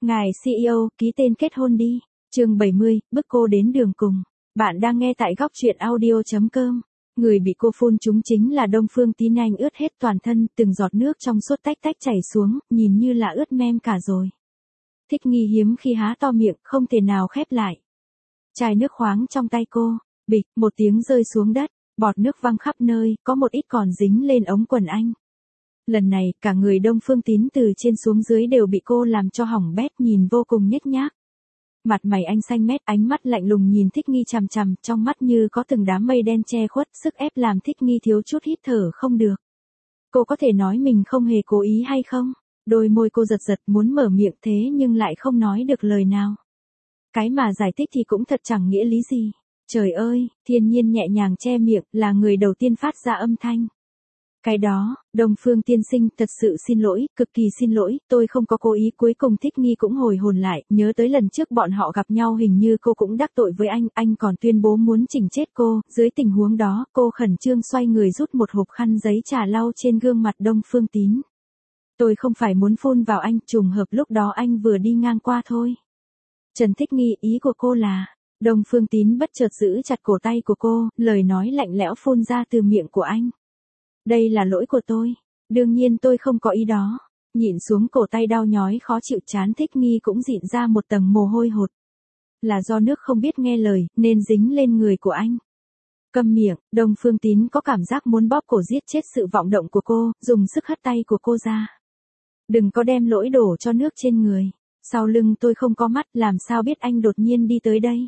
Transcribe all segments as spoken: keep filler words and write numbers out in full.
Ngài xê e ô, ký tên kết hôn đi. Chương bảy mươi, bức cô đến đường cùng. Bạn đang nghe tại góc truyện audio chấm com. Người bị cô phun trúng chính là Đông Phương Tín. Anh ướt hết toàn thân, từng giọt nước trong suốt tách tách chảy xuống, nhìn như là ướt mem cả rồi. Thích Nghi hiếm khi há to miệng, không thể nào khép lại. Chai nước khoáng trong tay cô, bịch, một tiếng rơi xuống đất, bọt nước văng khắp nơi, có một ít còn dính lên ống quần anh. Lần này, cả người Đông Phương Tín từ trên xuống dưới đều bị cô làm cho hỏng bét, nhìn vô cùng nhếch nhác. Mặt mày anh xanh mét, ánh mắt lạnh lùng nhìn Thích Nghi chằm chằm, trong mắt như có từng đám mây đen che khuất, sức ép làm Thích Nghi thiếu chút hít thở không được. Cô có thể nói mình không hề cố ý hay không? Đôi môi cô giật giật muốn mở miệng thế nhưng lại không nói được lời nào. Cái mà giải thích thì cũng thật chẳng nghĩa lý gì. Trời ơi, Thiên Nhiên nhẹ nhàng che miệng, là người đầu tiên phát ra âm thanh. Cái đó, Đông Phương tiên sinh, thật sự xin lỗi, cực kỳ xin lỗi, tôi không có cố ý. Cuối cùng Thích Nghi cũng hồi hồn lại, nhớ tới lần trước bọn họ gặp nhau, hình như cô cũng đắc tội với anh, anh còn tuyên bố muốn chỉnh chết cô. Dưới tình huống đó, cô khẩn trương xoay người rút một hộp khăn giấy trà lau trên gương mặt Đông Phương Tín. Tôi không phải muốn phun vào anh, trùng hợp lúc đó anh vừa đi ngang qua thôi. Trần Thích Nghi, ý của cô là... Đông Phương Tín bất chợt giữ chặt cổ tay của cô, lời nói lạnh lẽo phun ra từ miệng của anh. Đây là lỗi của tôi. Đương nhiên tôi không có ý đó. Nhịn xuống cổ tay đau nhói khó chịu, chán Thích Nghi cũng dịn ra một tầng mồ hôi hột. Là do nước không biết nghe lời, nên dính lên người của anh. Câm miệng, Đông Phương Tín có cảm giác muốn bóp cổ giết chết sự vọng động của cô, dùng sức hất tay của cô ra. Đừng có đem lỗi đổ cho nước trên người. Sau lưng tôi không có mắt, làm sao biết anh đột nhiên đi tới đây.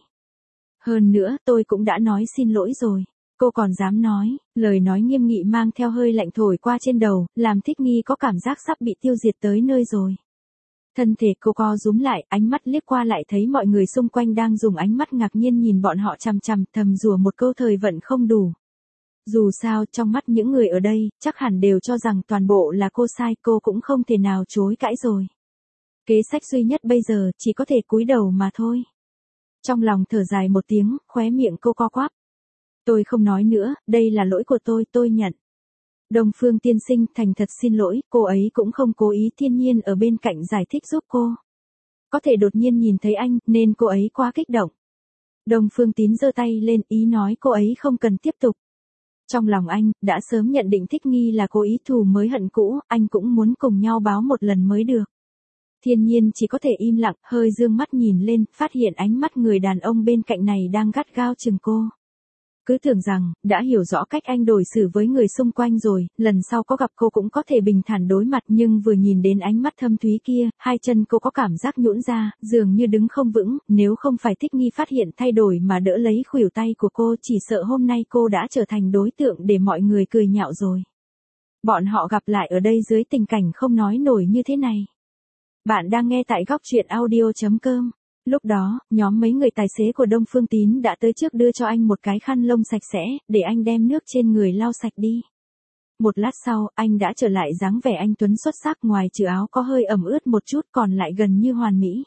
Hơn nữa, tôi cũng đã nói xin lỗi rồi. Cô còn dám nói, lời nói nghiêm nghị mang theo hơi lạnh thổi qua trên đầu, làm Thích Nghi có cảm giác sắp bị tiêu diệt tới nơi rồi. Thân thể cô co rúm lại, ánh mắt liếc qua lại thấy mọi người xung quanh đang dùng ánh mắt ngạc nhiên nhìn bọn họ chằm chằm, thầm rủa một câu thời vận không đủ. Dù sao, trong mắt những người ở đây, chắc hẳn đều cho rằng toàn bộ là cô sai, cô cũng không thể nào chối cãi rồi. Kế sách duy nhất bây giờ, chỉ có thể cúi đầu mà thôi. Trong lòng thở dài một tiếng, khóe miệng cô co quắp. Tôi không nói nữa, đây là lỗi của tôi, tôi nhận. Đông Phương tiên sinh, thành thật xin lỗi, cô ấy cũng không cố ý. Thiên Nhiên ở bên cạnh giải thích giúp cô. Có thể đột nhiên nhìn thấy anh, nên cô ấy quá kích động. Đông Phương Tín giơ tay lên, ý nói cô ấy không cần tiếp tục. Trong lòng anh, đã sớm nhận định Thích Nghi là cô ý thù mới hận cũ, anh cũng muốn cùng nhau báo một lần mới được. Thiên Nhiên chỉ có thể im lặng, hơi dương mắt nhìn lên, phát hiện ánh mắt người đàn ông bên cạnh này đang gắt gao chừng cô. Cứ tưởng rằng, đã hiểu rõ cách anh đối xử với người xung quanh rồi, lần sau có gặp cô cũng có thể bình thản đối mặt, nhưng vừa nhìn đến ánh mắt thâm thúy kia, hai chân cô có cảm giác nhũn ra, dường như đứng không vững, nếu không phải Thích Nghi phát hiện thay đổi mà đỡ lấy khuỷu tay của cô, chỉ sợ hôm nay cô đã trở thành đối tượng để mọi người cười nhạo rồi. Bọn họ gặp lại ở đây dưới tình cảnh không nói nổi như thế này. Bạn đang nghe tại góc truyện audio chấm com. Lúc đó, nhóm mấy người tài xế của Đông Phương Tín đã tới trước đưa cho anh một cái khăn lông sạch sẽ, để anh đem nước trên người lau sạch đi. Một lát sau, anh đã trở lại dáng vẻ anh tuấn xuất sắc, ngoài trừ áo có hơi ẩm ướt một chút còn lại gần như hoàn mỹ.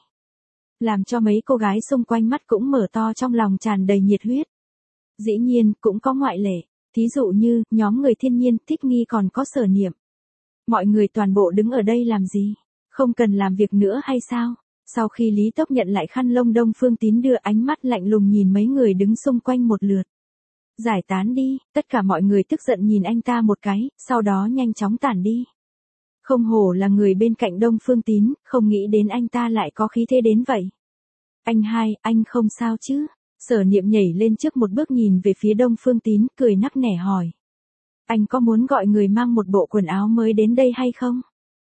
Làm cho mấy cô gái xung quanh mắt cũng mở to, trong lòng tràn đầy nhiệt huyết. Dĩ nhiên, cũng có ngoại lệ. Thí dụ như, nhóm người Thiên Nhiên, Thích Nghi còn có Sở Niệm. Mọi người toàn bộ đứng ở đây làm gì? Không cần làm việc nữa hay sao? Sau khi Lý Tốc nhận lại khăn lông, Đông Phương Tín đưa ánh mắt lạnh lùng nhìn mấy người đứng xung quanh một lượt. Giải tán đi, tất cả mọi người tức giận nhìn anh ta một cái, sau đó nhanh chóng tản đi. Không hổ là người bên cạnh Đông Phương Tín, không nghĩ đến anh ta lại có khí thế đến vậy. Anh hai, anh không sao chứ? Sở Niệm nhảy lên trước một bước nhìn về phía Đông Phương Tín, cười nắc nẻ hỏi. Anh có muốn gọi người mang một bộ quần áo mới đến đây hay không?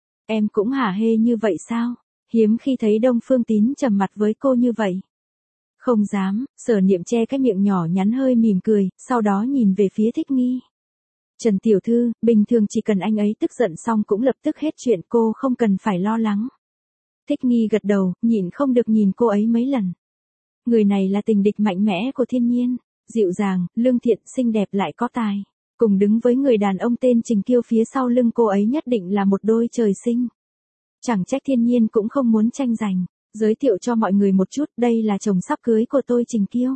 Em cũng hả hê như vậy sao? Hiếm khi thấy Đông Phương Tín trầm mặt với cô như vậy. Không dám, Sở Niệm che cái miệng nhỏ nhắn hơi mỉm cười, sau đó nhìn về phía Thích Nghi. Trần tiểu thư, bình thường chỉ cần anh ấy tức giận xong cũng lập tức hết chuyện, cô không cần phải lo lắng. Thích Nghi gật đầu, nhịn không được nhìn cô ấy mấy lần. Người này là tình địch mạnh mẽ của Thiên Nhiên, dịu dàng, lương thiện, xinh đẹp lại có tài. Cùng đứng với người đàn ông tên Trình Kiêu phía sau lưng cô ấy nhất định là một đôi trời sinh. Chẳng trách Thiên Nhiên cũng không muốn tranh giành. Giới thiệu cho mọi người một chút, đây là chồng sắp cưới của tôi, Trình Kiêu.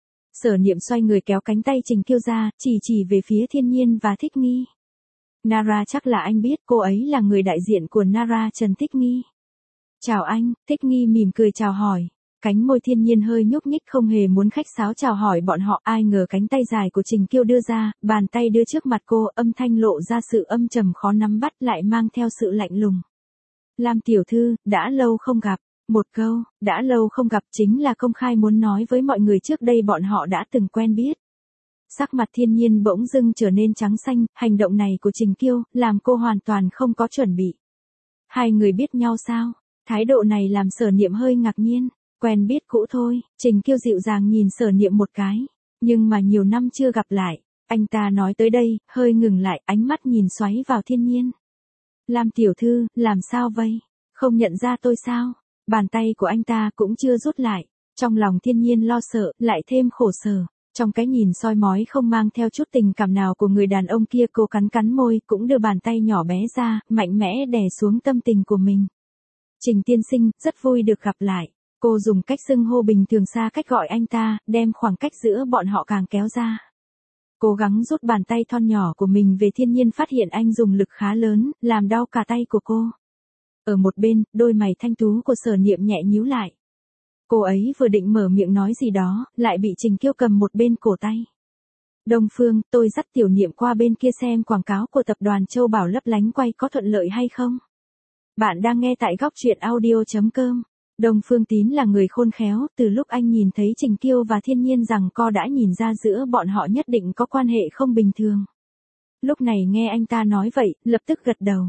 Sở Niệm xoay người kéo cánh tay Trình Kiêu ra, chỉ chỉ về phía Thiên Nhiên và Thích Nghi. Nara, chắc là anh biết, cô ấy là người đại diện của Nara, Trần Thích Nghi. Chào anh, Thích Nghi mỉm cười chào hỏi. Cánh môi Thiên Nhiên hơi nhúc nhích không hề muốn khách sáo chào hỏi bọn họ, ai ngờ cánh tay dài của Trình Kiêu đưa ra, bàn tay đưa trước mặt cô, âm thanh lộ ra sự âm trầm khó nắm bắt lại mang theo sự lạnh lùng. Lam tiểu thư, đã lâu không gặp. Một câu, đã lâu không gặp chính là công khai muốn nói với mọi người trước đây bọn họ đã từng quen biết. Sắc mặt Thiên Nhiên bỗng dưng trở nên trắng xanh, hành động này của Trình Kiêu, làm cô hoàn toàn không có chuẩn bị. Hai người biết nhau sao? Thái độ này làm Sở Niệm hơi ngạc nhiên. Quen biết cũ thôi, Trình Kiêu dịu dàng nhìn Sở Niệm một cái. Nhưng mà nhiều năm chưa gặp lại, anh ta nói tới đây, hơi ngừng lại, ánh mắt nhìn xoáy vào Thiên Nhiên. Lam tiểu thư, làm sao vậy? Không nhận ra tôi sao? Bàn tay của anh ta cũng chưa rút lại. Trong lòng Thiên Nhiên lo sợ, lại thêm khổ sở. Trong cái nhìn soi mói không mang theo chút tình cảm nào của người đàn ông kia, cô cắn cắn môi, cũng đưa bàn tay nhỏ bé ra, mạnh mẽ đè xuống tâm tình của mình. Trình tiên sinh, rất vui được gặp lại. Cô dùng cách xưng hô bình thường xa cách gọi anh ta, đem khoảng cách giữa bọn họ càng kéo ra. Cố gắng rút bàn tay thon nhỏ của mình về, Thiên Nhiên phát hiện anh dùng lực khá lớn, làm đau cả tay của cô. Ở một bên, đôi mày thanh tú của Sở Niệm nhẹ nhíu lại. Cô ấy vừa định mở miệng nói gì đó, lại bị Trình Kiêu cầm một bên cổ tay. Đông Phương, tôi dắt tiểu Niệm qua bên kia xem quảng cáo của tập đoàn Châu Bảo lấp lánh quay có thuận lợi hay không. Bạn đang nghe tại góc truyện audio chấm com. Đông Phương Tín là người khôn khéo, từ lúc anh nhìn thấy Trình Kiêu và Thiên Nhiên rằng co đã nhìn ra giữa bọn họ nhất định có quan hệ không bình thường. Lúc này nghe anh ta nói vậy, lập tức gật đầu.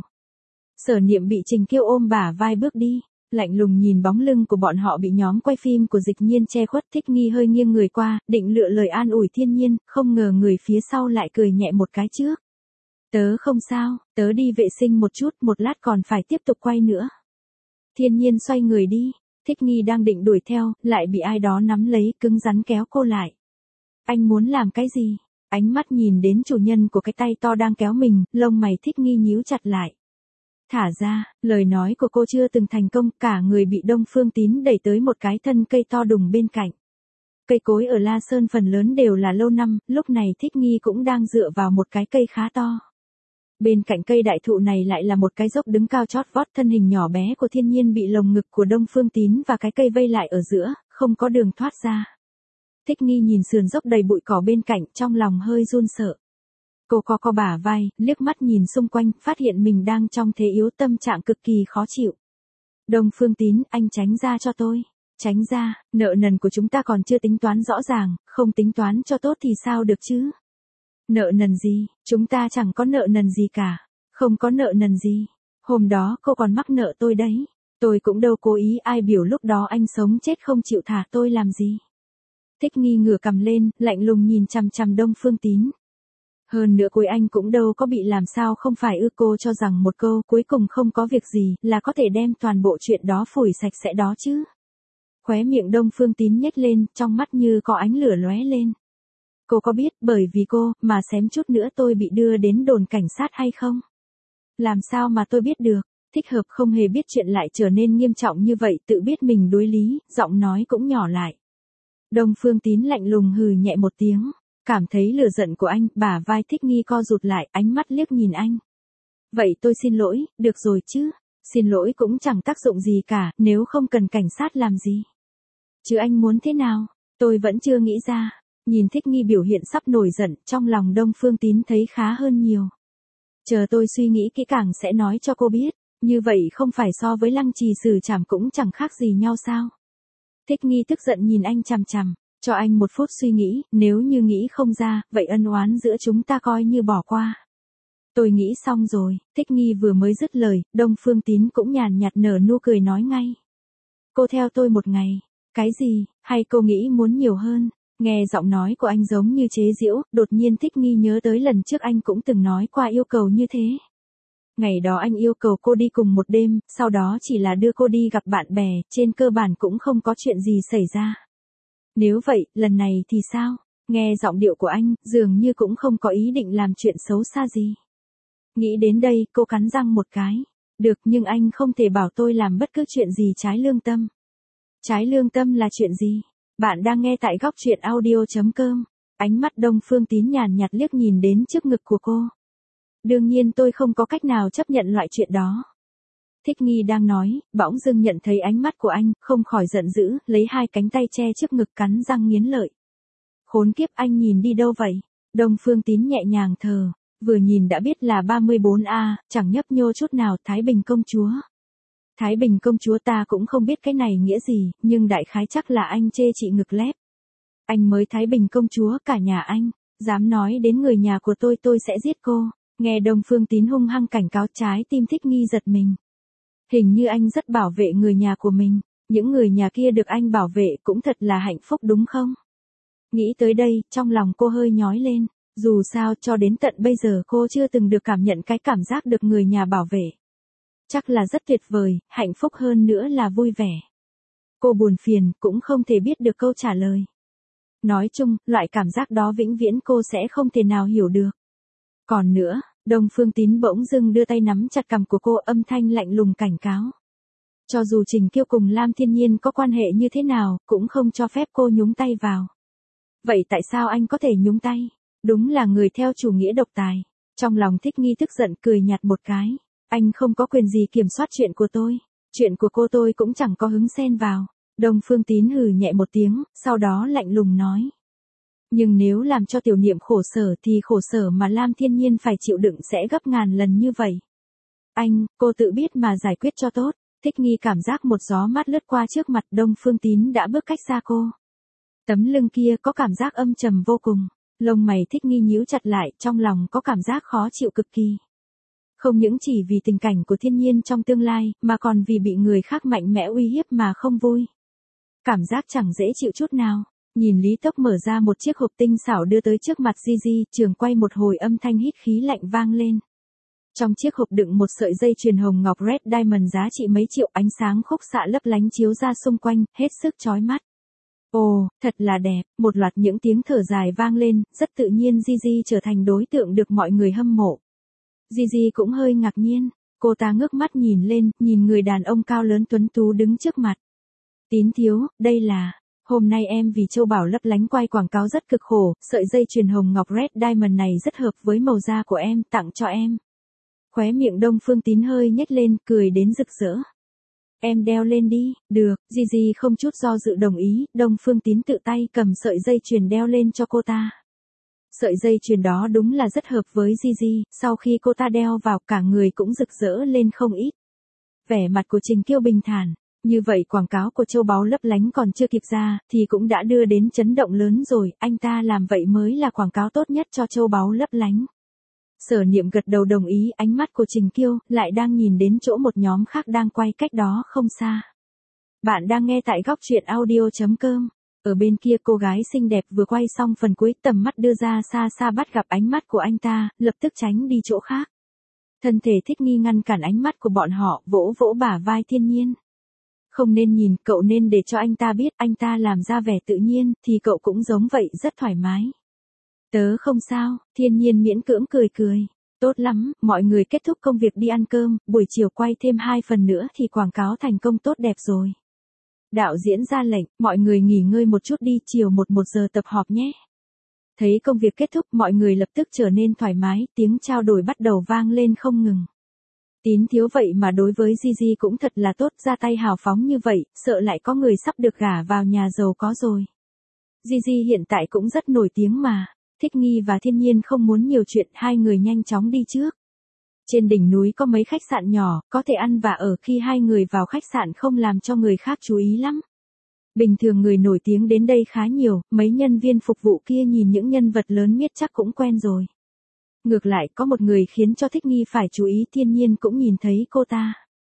Sở Niệm bị Trình Kiêu ôm bả vai bước đi, lạnh lùng nhìn bóng lưng của bọn họ bị nhóm quay phim của Dịch Nhiên che khuất. Thích Nghi hơi nghiêng người qua, định lựa lời an ủi Thiên Nhiên, không ngờ người phía sau lại cười nhẹ một cái trước. Tớ không sao, tớ đi vệ sinh một chút, một lát còn phải tiếp tục quay nữa. Thiên Nhiên xoay người đi, Thích Nghi đang định đuổi theo, lại bị ai đó nắm lấy, cứng rắn kéo cô lại. Anh muốn làm cái gì? Ánh mắt nhìn đến chủ nhân của cái tay to đang kéo mình, lông mày Thích Nghi nhíu chặt lại. Thả ra, lời nói của cô chưa từng thành công, cả người bị Đông Phương Tín đẩy tới một cái thân cây to đùng bên cạnh. Cây cối ở La Sơn phần lớn đều là lâu năm, lúc này Thích Nghi cũng đang dựa vào một cái cây khá to. Bên cạnh cây đại thụ này lại là một cái dốc đứng cao chót vót, thân hình nhỏ bé của Thiên Nhiên bị lồng ngực của Đông Phương Tín và cái cây vây lại ở giữa, không có đường thoát ra. Thích Nghi nhìn sườn dốc đầy bụi cỏ bên cạnh, trong lòng hơi run sợ. Cô co co bả vai, liếc mắt nhìn xung quanh, phát hiện mình đang trong thế yếu, tâm trạng cực kỳ khó chịu. Đông Phương Tín, anh tránh ra cho tôi. Tránh ra, nợ nần của chúng ta còn chưa tính toán rõ ràng, không tính toán cho tốt thì sao được chứ? Nợ nần gì, chúng ta chẳng có nợ nần gì cả. Không có nợ nần gì. Hôm đó cô còn mắc nợ tôi đấy. Tôi cũng đâu cố ý, ai biểu lúc đó anh sống chết không chịu thả tôi làm gì. Thích Nghi ngửa cằm lên, lạnh lùng nhìn chằm chằm Đông Phương Tín. Hơn nữa cuối anh cũng đâu có bị làm sao không phải ư, cô cho rằng một câu cuối cùng không có việc gì là có thể đem toàn bộ chuyện đó phủi sạch sẽ đó chứ. Khóe miệng Đông Phương Tín nhếch lên, trong mắt như có ánh lửa lóe lên. Cô có biết bởi vì cô mà xém chút nữa tôi bị đưa đến đồn cảnh sát hay không? Làm sao mà tôi biết được? Thích Hợp không hề biết chuyện lại trở nên nghiêm trọng như vậy, tự biết mình đối lý, giọng nói cũng nhỏ lại. Đông Phương Tín lạnh lùng hừ nhẹ một tiếng, cảm thấy lửa giận của anh, bả vai Thích Nghi co rụt lại, ánh mắt liếc nhìn anh. Vậy tôi xin lỗi, được rồi chứ? Xin lỗi cũng chẳng tác dụng gì cả, nếu không cần cảnh sát làm gì. Chứ anh muốn thế nào? Tôi vẫn chưa nghĩ ra. Nhìn Thích Nghi biểu hiện sắp nổi giận, trong lòng Đông Phương Tín thấy khá hơn nhiều. Chờ tôi suy nghĩ kỹ càng sẽ nói cho cô biết, như vậy không phải so với Lăng Trì xử trảm cũng chẳng khác gì nhau sao? Thích Nghi tức giận nhìn anh chằm chằm, cho anh một phút suy nghĩ, nếu như nghĩ không ra, vậy ân oán giữa chúng ta coi như bỏ qua. Tôi nghĩ xong rồi. Thích Nghi vừa mới dứt lời, Đông Phương Tín cũng nhàn nhạt nở nụ cười nói ngay. Cô theo tôi một ngày. Cái gì, hay cô nghĩ muốn nhiều hơn? Nghe giọng nói của anh giống như chế giễu, đột nhiên Thích Nghi nhớ tới lần trước anh cũng từng nói qua yêu cầu như thế. Ngày đó anh yêu cầu cô đi cùng một đêm, sau đó chỉ là đưa cô đi gặp bạn bè, trên cơ bản cũng không có chuyện gì xảy ra. Nếu vậy, lần này thì sao? Nghe giọng điệu của anh, dường như cũng không có ý định làm chuyện xấu xa gì. Nghĩ đến đây, cô cắn răng một cái. Được, nhưng anh không thể bảo tôi làm bất cứ chuyện gì trái lương tâm. Trái lương tâm là chuyện gì? Bạn đang nghe tại góc truyện audio chấm com. Ánh mắt Đông Phương Tín nhàn nhạt liếc nhìn đến trước ngực của cô. Đương nhiên tôi không có cách nào chấp nhận loại chuyện đó. Thích Nghi đang nói, bỗng dưng nhận thấy ánh mắt của anh, không khỏi giận dữ, lấy hai cánh tay che trước ngực cắn răng nghiến lợi. Khốn kiếp, anh nhìn đi đâu vậy? Đông Phương Tín nhẹ nhàng thở, vừa nhìn đã biết là ba mươi bốn A, chẳng nhấp nhô chút nào. Thái Bình công chúa. Thái Bình công chúa, ta cũng không biết cái này nghĩa gì, nhưng đại khái chắc là anh chê chị ngực lép. Anh mới Thái Bình công chúa, cả nhà anh, dám nói đến người nhà của tôi tôi sẽ giết cô. Nghe Đông Phương Tín hung hăng cảnh cáo, trái tim Thích Nghi giật mình. Hình như anh rất bảo vệ người nhà của mình, những người nhà kia được anh bảo vệ cũng thật là hạnh phúc đúng không? Nghĩ tới đây, trong lòng cô hơi nhói lên, dù sao cho đến tận bây giờ cô chưa từng được cảm nhận cái cảm giác được người nhà bảo vệ. Chắc là rất tuyệt vời, hạnh phúc hơn nữa là vui vẻ. Cô buồn phiền, cũng không thể biết được câu trả lời. Nói chung, loại cảm giác đó vĩnh viễn cô sẽ không thể nào hiểu được. Còn nữa, Đông Phương Tín bỗng dưng đưa tay nắm chặt cằm của cô, âm thanh lạnh lùng cảnh cáo. Cho dù Trình Kiêu cùng Lam Thiên Nhiên có quan hệ như thế nào, cũng không cho phép cô nhúng tay vào. Vậy tại sao anh có thể nhúng tay? Đúng là người theo chủ nghĩa độc tài. Trong lòng Thích Nghi tức giận cười nhạt một cái. Anh không có quyền gì kiểm soát chuyện của tôi. Chuyện của cô tôi cũng chẳng có hứng xen vào. Đông Phương Tín hừ nhẹ một tiếng, sau đó lạnh lùng nói. Nhưng nếu làm cho tiểu niệm khổ sở thì khổ sở mà Lam Thiên Nhiên phải chịu đựng sẽ gấp ngàn lần như vậy. Anh, cô tự biết mà giải quyết cho tốt. Thích Nghi cảm giác một gió mát lướt qua trước mặt, Đông Phương Tín đã bước cách xa cô. Tấm lưng kia có cảm giác âm trầm vô cùng. Lông mày Thích Nghi nhíu chặt lại, trong lòng có cảm giác khó chịu cực kỳ. Không những chỉ vì tình cảnh của Thiên Nhiên trong tương lai, mà còn vì bị người khác mạnh mẽ uy hiếp mà không vui. Cảm giác chẳng dễ chịu chút nào. Nhìn Lý Tốc mở ra một chiếc hộp tinh xảo đưa tới trước mặt Gigi, trường quay một hồi âm thanh hít khí lạnh vang lên. Trong chiếc hộp đựng một sợi dây chuyền hồng ngọc Red Diamond giá trị mấy triệu, ánh sáng khúc xạ lấp lánh chiếu ra xung quanh, hết sức chói mắt. Ồ, thật là đẹp, một loạt những tiếng thở dài vang lên, rất tự nhiên Gigi trở thành đối tượng được mọi người hâm mộ. Gigi cũng hơi ngạc nhiên, cô ta ngước mắt nhìn lên, nhìn người đàn ông cao lớn tuấn tú đứng trước mặt. Tín thiếu, đây là... Hôm nay em vì châu bảo lấp lánh quay quảng cáo rất cực khổ, sợi dây chuyền hồng ngọc Red Diamond này rất hợp với màu da của em, tặng cho em. Khóe miệng Đông Phương Tín hơi nhếch lên, cười đến rực rỡ. Em đeo lên đi, được, Gigi không chút do dự đồng ý, Đông Phương Tín tự tay cầm sợi dây chuyền đeo lên cho cô ta. Sợi dây chuyền đó đúng là rất hợp với Gigi, sau khi cô ta đeo vào cả người cũng rực rỡ lên không ít. Vẻ mặt của Trình Kiêu bình thản. Như vậy quảng cáo của châu báu lấp lánh còn chưa kịp ra, thì cũng đã đưa đến chấn động lớn rồi, anh ta làm vậy mới là quảng cáo tốt nhất cho châu báu lấp lánh. Sở Niệm gật đầu đồng ý, ánh mắt của Trình Kiêu lại đang nhìn đến chỗ một nhóm khác đang quay cách đó không xa. Bạn đang nghe tại góc truyện audio chấm com. Ở bên kia cô gái xinh đẹp vừa quay xong phần cuối, tầm mắt đưa ra xa xa bắt gặp ánh mắt của anh ta, lập tức tránh đi chỗ khác. Thân thể Thích Nghi ngăn cản ánh mắt của bọn họ, vỗ vỗ bả vai Thiên Nhiên. Không nên nhìn, cậu nên để cho anh ta biết, anh ta làm ra vẻ tự nhiên, thì cậu cũng giống vậy, rất thoải mái. Tớ không sao, Thiên Nhiên miễn cưỡng cười cười. Tốt lắm, mọi người kết thúc công việc đi ăn cơm, buổi chiều quay thêm hai phần nữa thì quảng cáo thành công tốt đẹp rồi. Đạo diễn ra lệnh, mọi người nghỉ ngơi một chút đi, chiều một một giờ tập họp nhé. Thấy công việc kết thúc, mọi người lập tức trở nên thoải mái, tiếng trao đổi bắt đầu vang lên không ngừng. Tín thiếu vậy mà đối với Gigi cũng thật là tốt, ra tay hào phóng như vậy, sợ lại có người sắp được gả vào nhà giàu có rồi. Gigi hiện tại cũng rất nổi tiếng mà. Thích Nghi và Thiên Nhiên không muốn nhiều chuyện, hai người nhanh chóng đi trước. Trên đỉnh núi có mấy khách sạn nhỏ, có thể ăn và ở, khi hai người vào khách sạn không làm cho người khác chú ý lắm. Bình thường người nổi tiếng đến đây khá nhiều, mấy nhân viên phục vụ kia nhìn những nhân vật lớn biết chắc cũng quen rồi. Ngược lại có một người khiến cho Thích Nghi phải chú ý, Thiên Nhiên cũng nhìn thấy cô ta.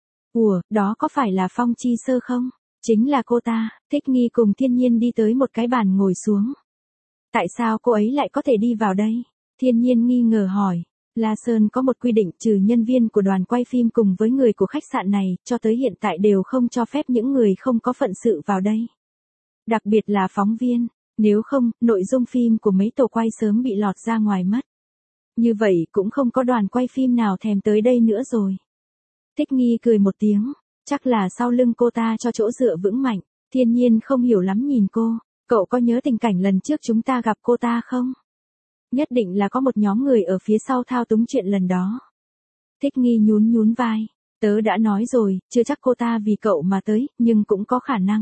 Ủa, đó có phải là Phong Chi Sơ không? Chính là cô ta. Thích Nghi cùng Thiên Nhiên đi tới một cái bàn ngồi xuống. Tại sao cô ấy lại có thể đi vào đây? Thiên Nhiên nghi ngờ hỏi. La Sơn có một quy định, trừ nhân viên của đoàn quay phim cùng với người của khách sạn này, cho tới hiện tại đều không cho phép những người không có phận sự vào đây. Đặc biệt là phóng viên, nếu không, nội dung phim của mấy tổ quay sớm bị lọt ra ngoài mất. Như vậy cũng không có đoàn quay phim nào thèm tới đây nữa rồi. Thích Nghi cười một tiếng, chắc là sau lưng cô ta cho chỗ dựa vững mạnh. Thiên Nhiên không hiểu lắm nhìn cô, cậu có nhớ tình cảnh lần trước chúng ta gặp cô ta không? Nhất định là có một nhóm người ở phía sau thao túng chuyện lần đó. Thích Nghi nhún nhún vai, Tớ đã nói rồi, chưa chắc cô ta vì cậu mà tới, nhưng cũng có khả năng.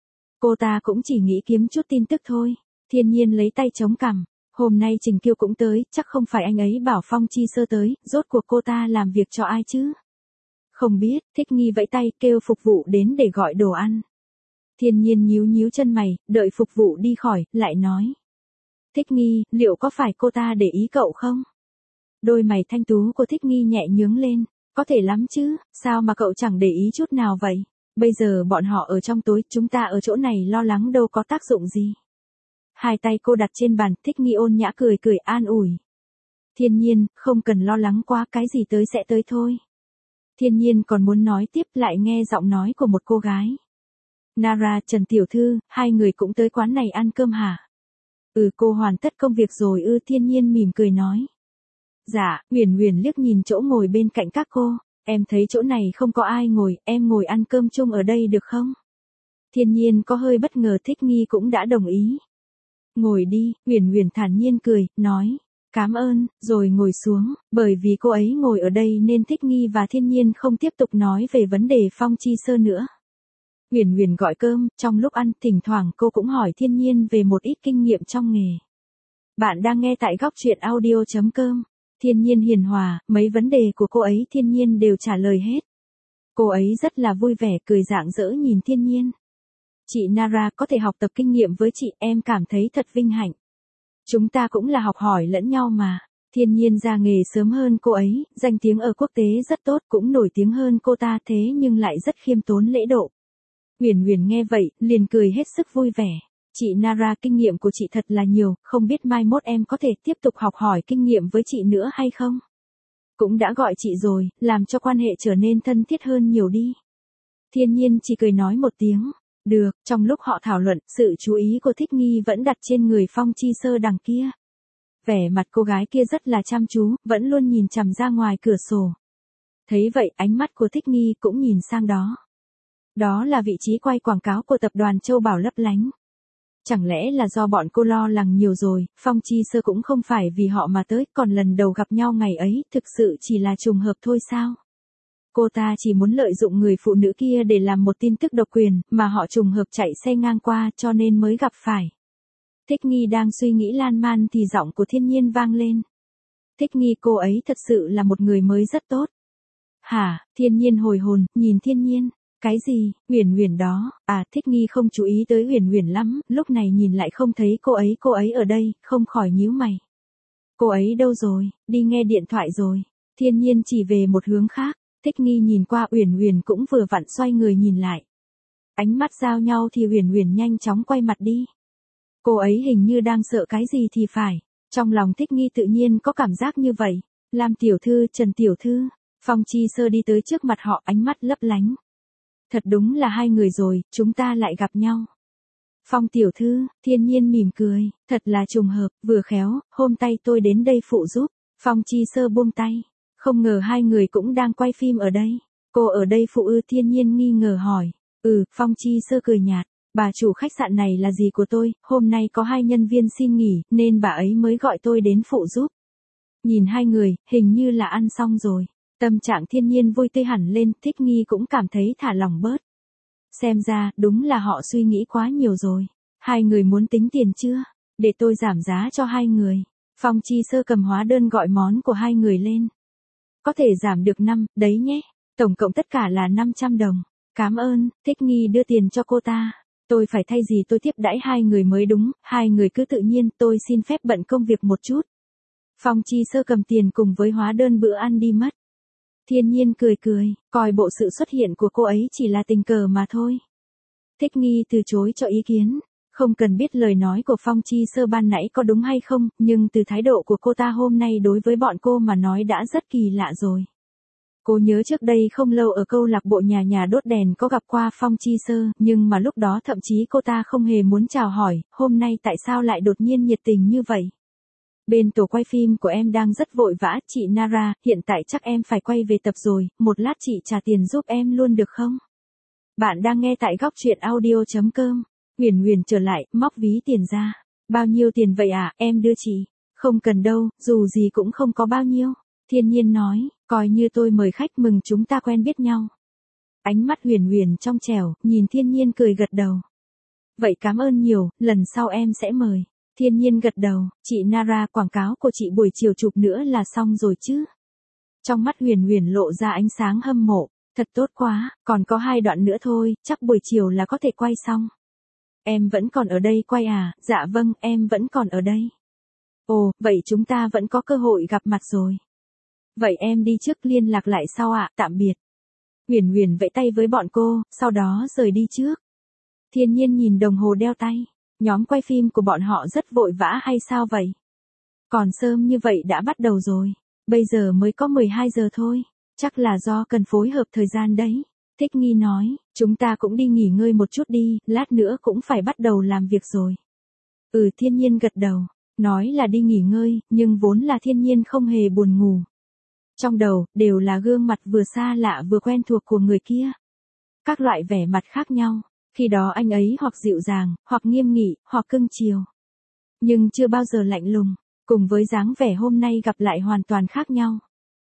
Cô ta cũng chỉ nghĩ kiếm chút tin tức thôi. Thiên nhiên lấy tay chống cằm. Hôm nay Trình Kiêu cũng tới, chắc không phải anh ấy bảo Phong Chi Sơ tới, rốt cuộc cô ta làm việc cho ai chứ? Không biết, Thích Nghi vẫy tay kêu phục vụ đến để gọi đồ ăn. Thiên nhiên nhíu nhíu chân mày, đợi phục vụ đi khỏi, lại nói. Thích Nghi, liệu có phải cô ta để ý cậu không? Đôi mày thanh tú của Thích Nghi nhẹ nhướng lên. Có thể lắm chứ, sao mà cậu chẳng để ý chút nào vậy? Bây giờ bọn họ ở trong tối, chúng ta ở chỗ này lo lắng đâu có tác dụng gì. Hai tay cô đặt trên bàn, Thích Nghi ôn nhã cười cười an ủi. Thiên nhiên, không cần lo lắng quá, cái gì tới sẽ tới thôi. Thiên nhiên còn muốn nói tiếp, lại nghe giọng nói của một cô gái. Nara, Trần Tiểu Thư, hai người cũng tới quán này ăn cơm hả? Ừ, cô hoàn tất công việc rồi ư? Thiên nhiên mỉm cười nói. Dạ, Huyền Huyền liếc nhìn chỗ ngồi bên cạnh các cô, em thấy chỗ này không có ai ngồi, em ngồi ăn cơm chung ở đây được không? Thiên nhiên có hơi bất ngờ, Thích Nghi cũng đã đồng ý. Ngồi đi, Huyền Huyền thản nhiên cười, nói, cảm ơn, rồi ngồi xuống, bởi vì cô ấy ngồi ở đây nên Thích Nghi và Thiên nhiên không tiếp tục nói về vấn đề Phong Chi Sơ nữa. Huyền Huyền gọi cơm, trong lúc ăn, thỉnh thoảng cô cũng hỏi Thiên nhiên về một ít kinh nghiệm trong nghề. Bạn đang nghe tại góc truyện audio chấm com. Thiên nhiên hiền hòa, mấy vấn đề của cô ấy Thiên nhiên đều trả lời hết. Cô ấy rất là vui vẻ, cười rạng rỡ nhìn Thiên nhiên. Chị Nara, có thể học tập kinh nghiệm với chị, em cảm thấy thật vinh hạnh. Chúng ta cũng là học hỏi lẫn nhau mà. Thiên nhiên ra nghề sớm hơn cô ấy, danh tiếng ở quốc tế rất tốt, cũng nổi tiếng hơn cô ta, thế nhưng lại rất khiêm tốn lễ độ. Huyền Huyền nghe vậy, liền cười hết sức vui vẻ. Chị Nara, kinh nghiệm của chị thật là nhiều, không biết mai mốt em có thể tiếp tục học hỏi kinh nghiệm với chị nữa hay không? Cũng đã gọi chị rồi, làm cho quan hệ trở nên thân thiết hơn nhiều đi. Thiên nhiên chỉ cười nói một tiếng. Được, trong lúc họ thảo luận, sự chú ý của Thích Nghi vẫn đặt trên người Phong Chi Sơ đằng kia. Vẻ mặt cô gái kia rất là chăm chú, vẫn luôn nhìn chằm ra ngoài cửa sổ. Thấy vậy, ánh mắt của Thích Nghi cũng nhìn sang đó. Đó là vị trí quay quảng cáo của tập đoàn Châu Bảo lấp lánh. Chẳng lẽ là do bọn cô lo lắng nhiều rồi, Phong Chi Sơ cũng không phải vì họ mà tới, còn lần đầu gặp nhau ngày ấy, thực sự chỉ là trùng hợp thôi sao? Cô ta chỉ muốn lợi dụng người phụ nữ kia để làm một tin tức độc quyền, mà họ trùng hợp chạy xe ngang qua cho nên mới gặp phải. Thích Nghi đang suy nghĩ lan man thì giọng của Thiên nhiên vang lên. Thích Nghi, cô ấy thật sự là một người mới rất tốt. Hả? Thiên nhiên hồi hồn, nhìn Thiên nhiên. Cái gì? Huyền Huyền đó? À, Thích Nghi không chú ý tới Huyền Huyền lắm, lúc này nhìn lại không thấy cô ấy, cô ấy ở đây, không khỏi nhíu mày. Cô ấy đâu rồi? Đi nghe điện thoại rồi. Thiên nhiên chỉ về một hướng khác. Thích Nghi nhìn qua, Huyền Huyền cũng vừa vặn xoay người nhìn lại. Ánh mắt giao nhau thì Huyền Huyền nhanh chóng quay mặt đi. Cô ấy hình như đang sợ cái gì thì phải. Trong lòng Thích Nghi tự nhiên có cảm giác như vậy. Lam tiểu thư, Trần tiểu thư. Phong Chi Sơ đi tới trước mặt họ, ánh mắt lấp lánh. Thật đúng là hai người rồi, chúng ta lại gặp nhau. Phong tiểu thư, Thiên nhiên mỉm cười, thật là trùng hợp, vừa khéo, hôm tay tôi đến đây phụ giúp. Phong Chi Sơ buông tay. Không ngờ hai người cũng đang quay phim ở đây. Cô ở đây phụ ư? Thiên nhiên nghi ngờ hỏi. Ừ, Phong Chi Sơ cười nhạt. Bà chủ khách sạn này là gì của tôi, hôm nay có hai nhân viên xin nghỉ, nên bà ấy mới gọi tôi đến phụ giúp. Nhìn hai người, hình như là ăn xong rồi. Tâm trạng Thiên nhiên vui tươi hẳn lên, Thích Nghi cũng cảm thấy thả lòng bớt. Xem ra, đúng là họ suy nghĩ quá nhiều rồi. Hai người muốn tính tiền chưa? Để tôi giảm giá cho hai người. Phong Chi Sơ cầm hóa đơn gọi món của hai người lên. Có thể giảm được năm, đấy nhé. Tổng cộng tất cả là năm trăm đồng. Cảm ơn, Thích Nghi đưa tiền cho cô ta. Tôi phải thay gì tôi tiếp đãi hai người mới đúng, hai người cứ tự nhiên, tôi xin phép bận công việc một chút. Phong Chi Sơ cầm tiền cùng với hóa đơn bữa ăn đi mất. Thiên nhiên cười cười, coi bộ sự xuất hiện của cô ấy chỉ là tình cờ mà thôi. Thích Nghi từ chối cho ý kiến. Không cần biết lời nói của Phong Chi Sơ ban nãy có đúng hay không, nhưng từ thái độ của cô ta hôm nay đối với bọn cô mà nói đã rất kỳ lạ rồi. Cô nhớ trước đây không lâu ở câu lạc bộ nhà nhà đốt đèn có gặp qua Phong Chi Sơ, nhưng mà lúc đó thậm chí cô ta không hề muốn chào hỏi, hôm nay tại sao lại đột nhiên nhiệt tình như vậy. Bên tổ quay phim của em đang rất vội vã, chị Nara, hiện tại chắc em phải quay về tập rồi, một lát chị trả tiền giúp em luôn được không? Bạn đang nghe tại góc truyện audio chấm com. Huyền Huyền trở lại, móc ví tiền ra. Bao nhiêu tiền vậy à, em đưa chị. Không cần đâu, dù gì cũng không có bao nhiêu. Thiên nhiên nói, Coi như tôi mời khách mừng chúng ta quen biết nhau. Ánh mắt Huyền Huyền trong trẻo, nhìn Thiên Nhiên cười gật đầu. Vậy cảm ơn nhiều, lần sau em sẽ mời. Thiên Nhiên gật đầu, chị Nara quảng cáo của chị buổi chiều chụp nữa là xong rồi chứ. Trong mắt Huyền Huyền lộ ra ánh sáng hâm mộ, thật tốt quá, còn có hai đoạn nữa thôi, chắc buổi chiều là có thể quay xong. Em vẫn còn ở đây quay à, dạ vâng, em vẫn còn ở đây. Ồ, vậy chúng ta vẫn có cơ hội gặp mặt rồi. Vậy em đi trước liên lạc lại sau ạ, tạm biệt. Huyền Huyền vẫy tay với bọn cô, sau đó rời đi trước. Thiên Nhiên nhìn đồng hồ đeo tay, nhóm quay phim của bọn họ rất vội vã hay sao vậy? Còn sớm như vậy đã bắt đầu rồi, bây giờ mới có mười hai giờ thôi, chắc là do cần phối hợp thời gian đấy. Thích Nghi nói, chúng ta cũng đi nghỉ ngơi một chút đi, lát nữa cũng phải bắt đầu làm việc rồi. Ừ, Thiên Nhiên gật đầu, nói là đi nghỉ ngơi, nhưng vốn là Thiên Nhiên không hề buồn ngủ. Trong đầu, đều là gương mặt vừa xa lạ vừa quen thuộc của người kia. Các loại vẻ mặt khác nhau, khi đó anh ấy hoặc dịu dàng, hoặc nghiêm nghị, hoặc cưng chiều. Nhưng chưa bao giờ lạnh lùng, cùng với dáng vẻ hôm nay gặp lại hoàn toàn khác nhau.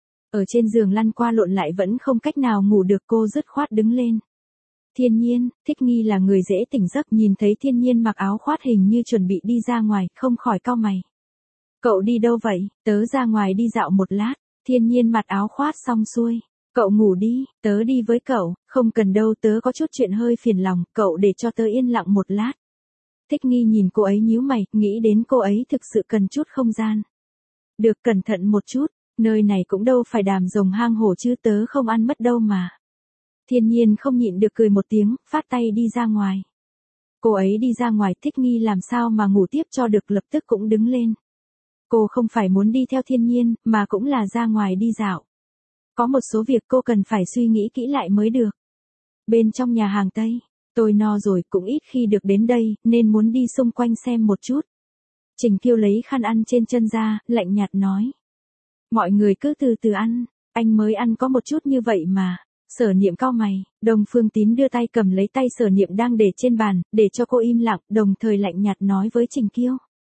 Ở trên giường lăn qua lộn lại vẫn không cách nào ngủ được, cô dứt khoát đứng lên. Thiên Nhiên, Thích Nghi là người dễ tỉnh giấc, nhìn thấy Thiên Nhiên mặc áo khoát hình như chuẩn bị đi ra ngoài, không khỏi cau mày. Cậu đi đâu vậy? Tớ ra ngoài đi dạo một lát. Thiên Nhiên mặc áo khoát xong xuôi. Cậu ngủ đi, tớ đi với cậu, không cần đâu, tớ có chút chuyện hơi phiền lòng, cậu để cho tớ yên lặng một lát. Thích Nghi nhìn cô ấy nhíu mày, nghĩ đến cô ấy thực sự cần chút không gian. Được, cẩn thận một chút, nơi này cũng đâu phải đàm rồng hang hổ chứ, tớ không ăn mất đâu mà. Thiên Nhiên không nhịn được cười một tiếng, phát tay đi ra ngoài. Cô ấy đi ra ngoài, Thích Nghi làm sao mà ngủ tiếp cho được, lập tức cũng đứng lên. Cô không phải muốn đi theo Thiên Nhiên, mà cũng là ra ngoài đi dạo. Có một số việc cô cần phải suy nghĩ kỹ lại mới được. Bên trong nhà hàng Tây, tôi no rồi, cũng ít khi được đến đây, nên muốn đi xung quanh xem một chút. Trình Kiêu lấy khăn ăn trên chân ra, lạnh nhạt nói. Mọi người cứ từ từ ăn, anh mới ăn có một chút như vậy mà. Sở Niệm cau mày, Đông Phương Tín đưa tay cầm lấy tay Sở Niệm đang để trên bàn, để cho cô im lặng, đồng thời lạnh nhạt nói với Trình Kiêu.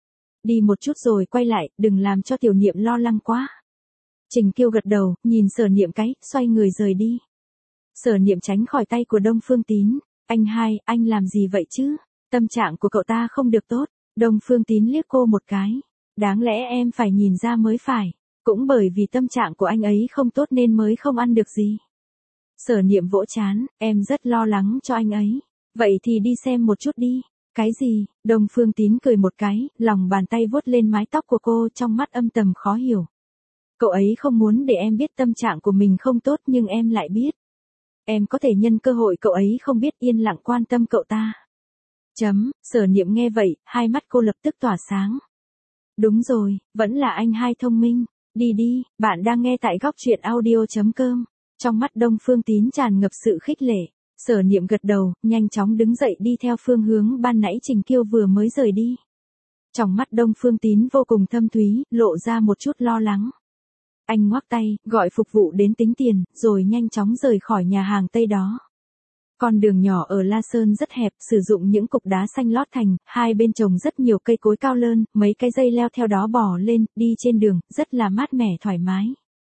Đi một chút rồi quay lại, đừng làm cho Tiểu Niệm lo lắng quá. Trình Kiêu gật đầu, nhìn Sở Niệm cái, xoay người rời đi. Sở Niệm tránh khỏi tay của Đông Phương Tín. Anh hai, anh làm gì vậy chứ? Tâm trạng của cậu ta không được tốt. Đông Phương Tín liếc cô một cái. Đáng lẽ em phải nhìn ra mới phải. Cũng bởi vì tâm trạng của anh ấy không tốt nên mới không ăn được gì. Sở Niệm vỗ trán, em rất lo lắng cho anh ấy. Vậy thì đi xem một chút đi. Cái gì? Đông Phương Tín cười một cái, lòng bàn tay vuốt lên mái tóc của cô, trong mắt âm tầm khó hiểu. Cậu ấy không muốn để em biết tâm trạng của mình không tốt, nhưng em lại biết. Em có thể nhân cơ hội cậu ấy không biết yên lặng quan tâm cậu ta. Chấm, Sở Niệm nghe vậy, hai mắt cô lập tức tỏa sáng. Đúng rồi, vẫn là anh hai thông minh. Đi đi, bạn đang nghe tại góc truyện audio chấm com. Trong mắt Đông Phương Tín tràn ngập sự khích lệ. Sở Niệm gật đầu, nhanh chóng đứng dậy đi theo phương hướng ban nãy Trình Kiêu vừa mới rời đi. Trong mắt Đông Phương Tín vô cùng thâm thúy, lộ ra một chút lo lắng. Anh ngoắc tay, gọi phục vụ đến tính tiền, rồi nhanh chóng rời khỏi nhà hàng Tây đó. Con đường nhỏ ở La Sơn rất hẹp, sử dụng những cục đá xanh lót thành, hai bên trồng rất nhiều cây cối cao lớn, mấy cái dây leo theo đó bò lên, đi trên đường, rất là mát mẻ thoải mái.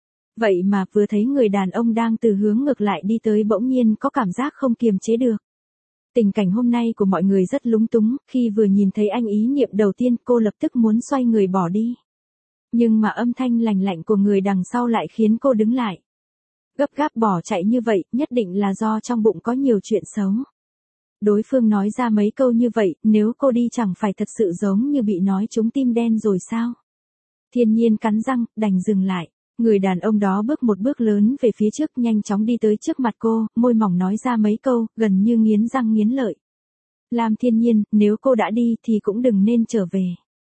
Vậy mà vừa thấy người đàn ông đang từ hướng ngược lại đi tới bỗng nhiên có cảm giác không kiềm chế được. Tình cảnh hôm nay của mọi người rất lúng túng, khi vừa nhìn thấy anh ý niệm đầu tiên cô lập tức muốn xoay người bỏ đi. Nhưng mà âm thanh lành lạnh của người đằng sau lại khiến cô đứng lại. Gấp gáp bỏ chạy như vậy, nhất định là do trong bụng có nhiều chuyện xấu. Đối phương nói ra mấy câu như vậy, nếu cô đi chẳng phải thật sự giống như bị nói trúng tim đen rồi sao? Thiên Nhiên cắn răng, đành dừng lại. Người đàn ông đó bước một bước lớn về phía trước, nhanh chóng đi tới trước mặt cô, môi mỏng nói ra mấy câu, gần như nghiến răng nghiến lợi. Lam Thiên Nhiên, nếu cô đã đi thì cũng đừng nên trở về.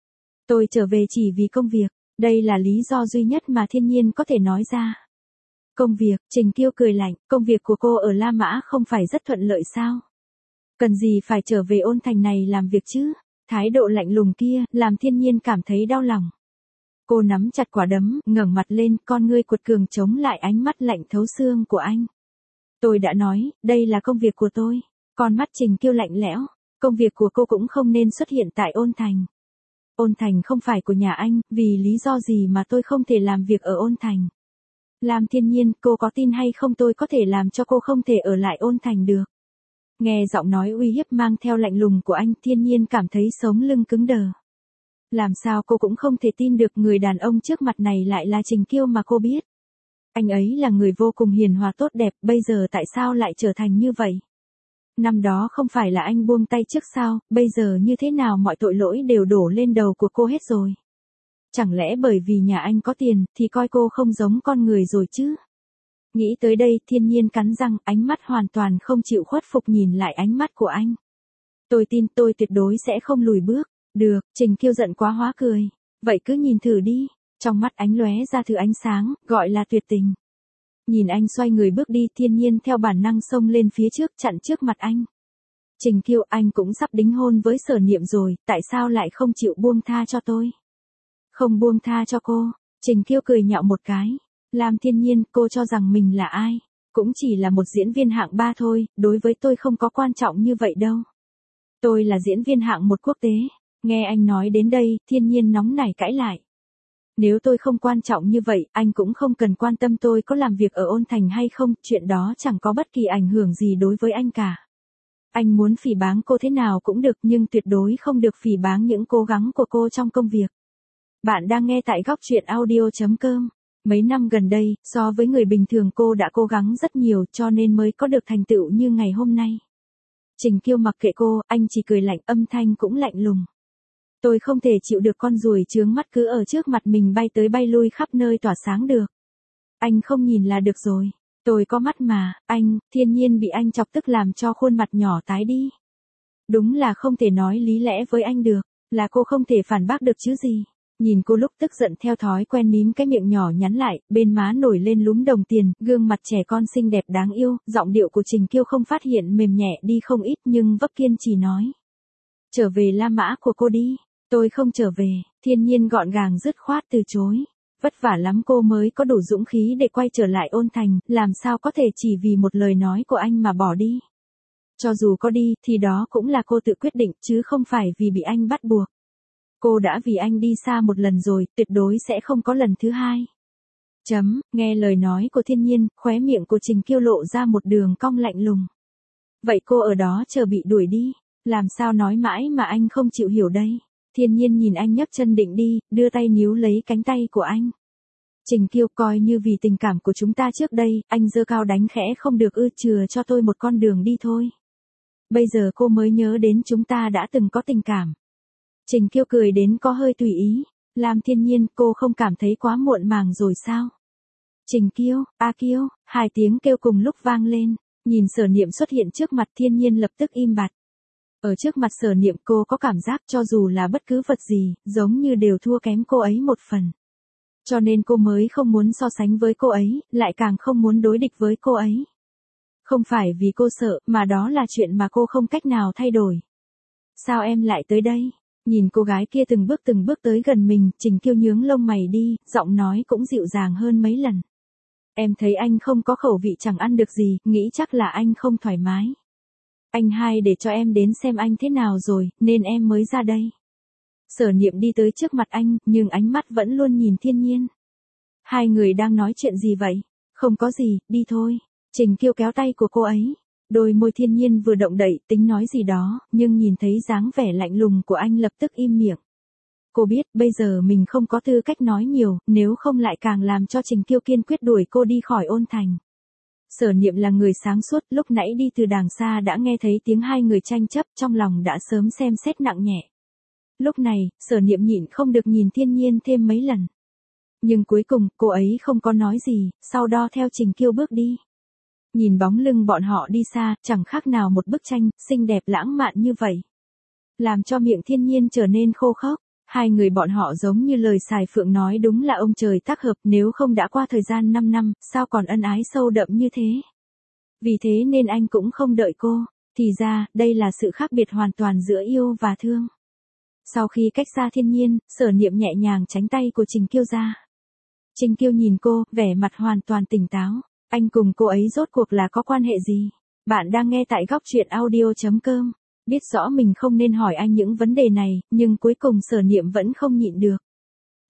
Tôi trở về chỉ vì công việc, đây là lý do duy nhất mà Thiên Nhiên có thể nói ra. Công việc, Trình Kiêu cười lạnh, công việc của cô ở La Mã không phải rất thuận lợi sao? Cần gì phải trở về Ôn Thành này làm việc chứ? Thái độ lạnh lùng kia, làm Thiên Nhiên cảm thấy đau lòng. Cô nắm chặt quả đấm, ngẩng mặt lên, con ngươi cuột cường chống lại ánh mắt lạnh thấu xương của anh. Tôi đã nói, đây là công việc của tôi. Con mắt Trình Kiêu lạnh lẽo, công việc của cô cũng không nên xuất hiện tại Ôn Thành. Ôn Thành không phải của nhà anh, vì lý do gì mà tôi không thể làm việc ở Ôn Thành? Lam Thiên Nhiên, cô có tin hay không tôi có thể làm cho cô không thể ở lại Ôn Thành được. Nghe giọng nói uy hiếp mang theo lạnh lùng của anh, Thiên Nhiên cảm thấy sống lưng cứng đờ. Làm sao cô cũng không thể tin được người đàn ông trước mặt này lại là Trình Kiêu mà cô biết. Anh ấy là người vô cùng hiền hòa tốt đẹp, bây giờ tại sao lại trở thành như vậy? Năm đó không phải là anh buông tay trước sao, bây giờ như thế nào mọi tội lỗi đều đổ lên đầu của cô hết rồi. Chẳng lẽ bởi vì nhà anh có tiền, thì coi cô không giống con người rồi chứ? Nghĩ tới đây, Thiên Nhiên cắn răng, ánh mắt hoàn toàn không chịu khuất phục nhìn lại ánh mắt của anh. Tôi tin tôi tuyệt đối sẽ không lùi bước. Được, Trình Kiêu giận quá hóa cười. Vậy cứ nhìn thử đi. Trong mắt ánh lóe ra thứ ánh sáng, gọi là tuyệt tình. Nhìn anh xoay người bước đi, Thiên Nhiên theo bản năng xông lên phía trước chặn trước mặt anh. Trình Kiêu, anh cũng sắp đính hôn với Sở Niệm rồi, tại sao lại không chịu buông tha cho tôi? Không buông tha cho cô. Trình Kiêu cười nhạo một cái. Lam Thiên Nhiên, cô cho rằng mình là ai? Cũng chỉ là một diễn viên hạng ba thôi, đối với tôi không có quan trọng như vậy đâu. Tôi là diễn viên hạng một quốc tế. Nghe anh nói đến đây, Thiên Nhiên nóng nảy cãi lại. Nếu tôi không quan trọng như vậy, anh cũng không cần quan tâm tôi có làm việc ở Ôn Thành hay không, chuyện đó chẳng có bất kỳ ảnh hưởng gì đối với anh cả. Anh muốn phỉ báng cô thế nào cũng được nhưng tuyệt đối không được phỉ báng những cố gắng của cô trong công việc. Bạn đang nghe tại góc truyện audio chấm com. Mấy năm gần đây, so với người bình thường cô đã cố gắng rất nhiều cho nên mới có được thành tựu như ngày hôm nay. Trình Kiêu mặc kệ cô, anh chỉ cười lạnh, âm thanh cũng lạnh lùng. Tôi không thể chịu được con ruồi chướng mắt cứ ở trước mặt mình bay tới bay lui khắp nơi tỏa sáng được. Anh không nhìn là được rồi. Tôi có mắt mà, anh, Thiên Nhiên bị anh chọc tức làm cho khuôn mặt nhỏ tái đi. Đúng là không thể nói lý lẽ với anh được, là cô không thể phản bác được chứ gì. Nhìn cô lúc tức giận theo thói quen mím cái miệng nhỏ nhắn lại, bên má nổi lên lúm đồng tiền, gương mặt trẻ con xinh đẹp đáng yêu, giọng điệu của Trình Kiêu không phát hiện mềm nhẹ đi không ít nhưng vấp kiên trì nói. Trở về La Mã của cô đi. Tôi không trở về, Thiên Nhiên gọn gàng dứt khoát từ chối. Vất vả lắm cô mới có đủ dũng khí để quay trở lại Ôn Thành, làm sao có thể chỉ vì một lời nói của anh mà bỏ đi. Cho dù có đi, thì đó cũng là cô tự quyết định, chứ không phải vì bị anh bắt buộc. Cô đã vì anh đi xa một lần rồi, tuyệt đối sẽ không có lần thứ hai. Chấm, nghe lời nói của Thiên Nhiên, khóe miệng của Trình Kiêu lộ ra một đường cong lạnh lùng. Vậy cô ở đó chờ bị đuổi đi, làm sao nói mãi mà anh không chịu hiểu đây. Thiên Nhiên nhìn anh nhấc chân định đi, đưa tay níu lấy cánh tay của anh. Trình Kiêu, coi như vì tình cảm của chúng ta trước đây, anh giơ cao đánh khẽ không được ư, chừa cho tôi một con đường đi thôi. Bây giờ cô mới nhớ đến chúng ta đã từng có tình cảm. Trình Kiêu cười đến có hơi tùy ý. Lam Thiên Nhiên, cô không cảm thấy quá muộn màng rồi sao? Trình Kiêu, A Kiêu, hai tiếng kêu cùng lúc vang lên. Nhìn Sở Niệm xuất hiện trước mặt, Thiên Nhiên lập tức im bặt. Ở trước mặt Sở Niệm cô có cảm giác cho dù là bất cứ vật gì, giống như đều thua kém cô ấy một phần. Cho nên cô mới không muốn so sánh với cô ấy, lại càng không muốn đối địch với cô ấy. Không phải vì cô sợ, mà đó là chuyện mà cô không cách nào thay đổi. Sao em lại tới đây? Nhìn cô gái kia từng bước từng bước tới gần mình, Trình Kiêu nhướng lông mày đi, giọng nói cũng dịu dàng hơn mấy lần. Em thấy anh không có khẩu vị chẳng ăn được gì, nghĩ chắc là anh không thoải mái. Anh hai để cho em đến xem anh thế nào rồi, nên em mới ra đây. Sở Niệm đi tới trước mặt anh, nhưng ánh mắt vẫn luôn nhìn Thiên Nhiên. Hai người đang nói chuyện gì vậy? Không có gì, đi thôi. Trình Kiêu kéo tay của cô ấy. Đôi môi Thiên Nhiên vừa động đậy, tính nói gì đó, nhưng nhìn thấy dáng vẻ lạnh lùng của anh lập tức im miệng. Cô biết, bây giờ mình không có tư cách nói nhiều, nếu không lại càng làm cho Trình Kiêu kiên quyết đuổi cô đi khỏi Ôn Thành. Sở Niệm là người sáng suốt, lúc nãy đi từ đàng xa đã nghe thấy tiếng hai người tranh chấp, trong lòng đã sớm xem xét nặng nhẹ. Lúc này, Sở Niệm nhịn không được nhìn Thiên Nhiên thêm mấy lần. Nhưng cuối cùng, cô ấy không có nói gì, sau đó theo Trình Kiêu bước đi. Nhìn bóng lưng bọn họ đi xa, chẳng khác nào một bức tranh, xinh đẹp lãng mạn như vậy. Làm cho miệng Thiên Nhiên trở nên khô khốc. Hai người bọn họ giống như lời Sài Phượng nói, đúng là ông trời tác hợp, nếu không đã qua thời gian năm năm, sao còn ân ái sâu đậm như thế. Vì thế nên anh cũng không đợi cô, thì ra, đây là sự khác biệt hoàn toàn giữa yêu và thương. Sau khi cách xa Thiên Nhiên, Sở Niệm nhẹ nhàng tránh tay của Trình Kiêu ra. Trình Kiêu nhìn cô, vẻ mặt hoàn toàn tỉnh táo. Anh cùng cô ấy rốt cuộc là có quan hệ gì? Bạn đang nghe tại góc truyện audio chấm com. Biết rõ mình không nên hỏi anh những vấn đề này, nhưng cuối cùng Sở Niệm vẫn không nhịn được.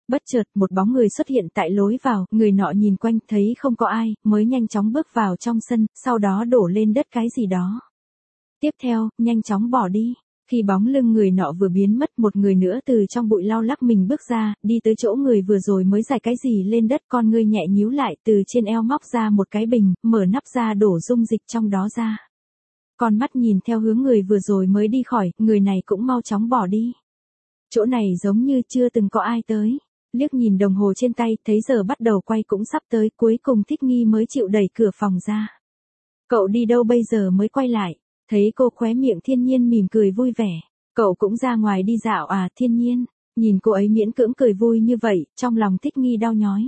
Bất chợt một bóng người xuất hiện tại lối vào, người nọ nhìn quanh thấy không có ai, mới nhanh chóng bước vào trong sân, sau đó đổ lên đất cái gì đó. Tiếp theo, nhanh chóng bỏ đi. Khi bóng lưng người nọ vừa biến mất, một người nữa từ trong bụi lau lắc mình bước ra, đi tới chỗ người vừa rồi mới giải cái gì lên đất, con ngươi nhẹ nhíu lại, từ trên eo móc ra một cái bình, mở nắp ra đổ dung dịch trong đó ra. Con mắt nhìn theo hướng người vừa rồi mới đi khỏi, người này cũng mau chóng bỏ đi. Chỗ này giống như chưa từng có ai tới. Liếc nhìn đồng hồ trên tay, thấy giờ bắt đầu quay cũng sắp tới, cuối cùng Thích Nghi mới chịu đẩy cửa phòng ra. Cậu đi đâu bây giờ mới quay lại? Thấy cô khóe miệng Thiên Nhiên mỉm cười vui vẻ. Cậu cũng ra ngoài đi dạo à? Thiên Nhiên, nhìn cô ấy miễn cưỡng cười vui như vậy, trong lòng Thích Nghi đau nhói.